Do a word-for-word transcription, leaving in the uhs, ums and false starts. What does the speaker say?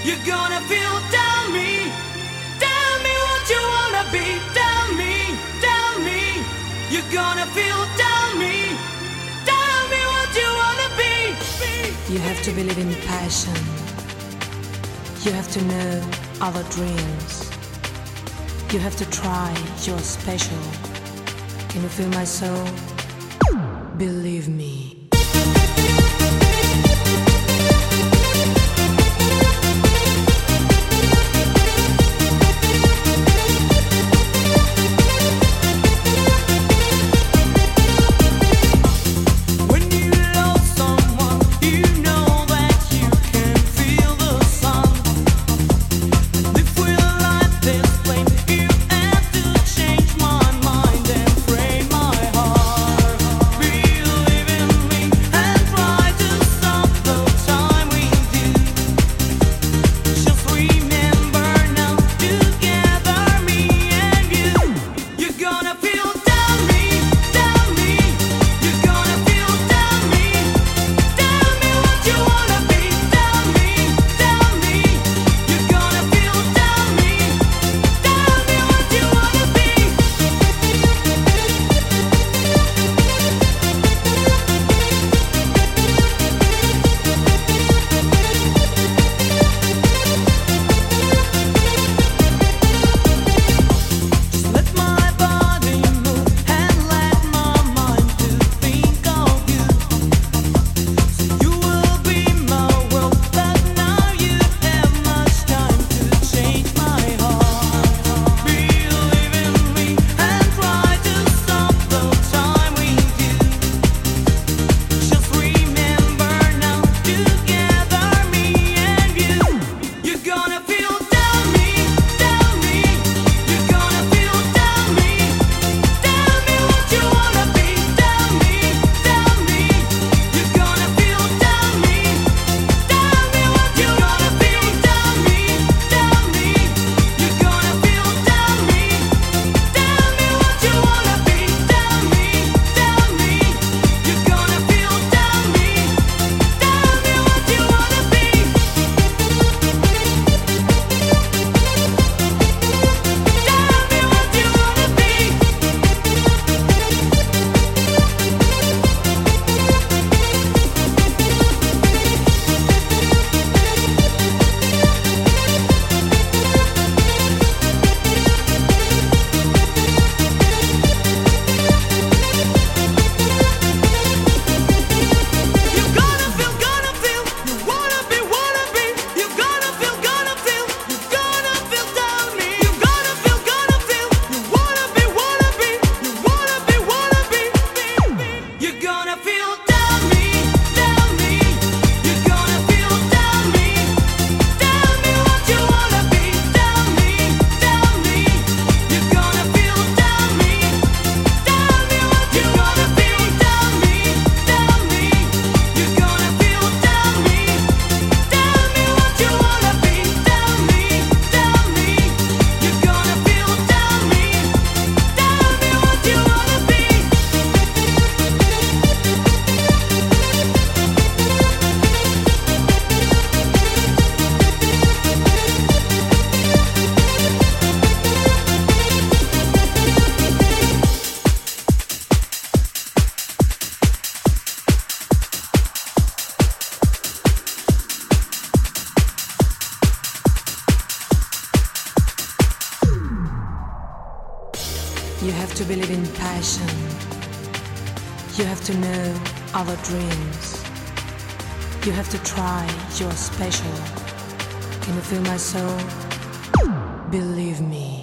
You're gonna feel, tell me, tell me what you wanna be. Tell me, tell me. You're gonna feel, tell me, tell me what you wanna be. You have to believe in passion. You have to know other dreams. You have to try, you're special. Can you feel my soul? Believe me. You have to believe in passion. You have to know other dreams. You have to try, you're special. Can you feel my soul? Believe me.